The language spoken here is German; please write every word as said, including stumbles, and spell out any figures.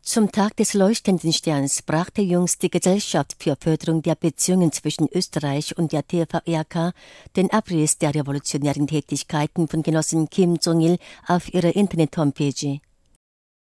Zum Tag des Leuchtenden Sterns brachte jüngst die Gesellschaft für Förderung der Beziehungen zwischen Österreich und der T V R K den Abriss der revolutionären Tätigkeiten von Genossen Kim Jong-il auf ihrer Internet-Homepage.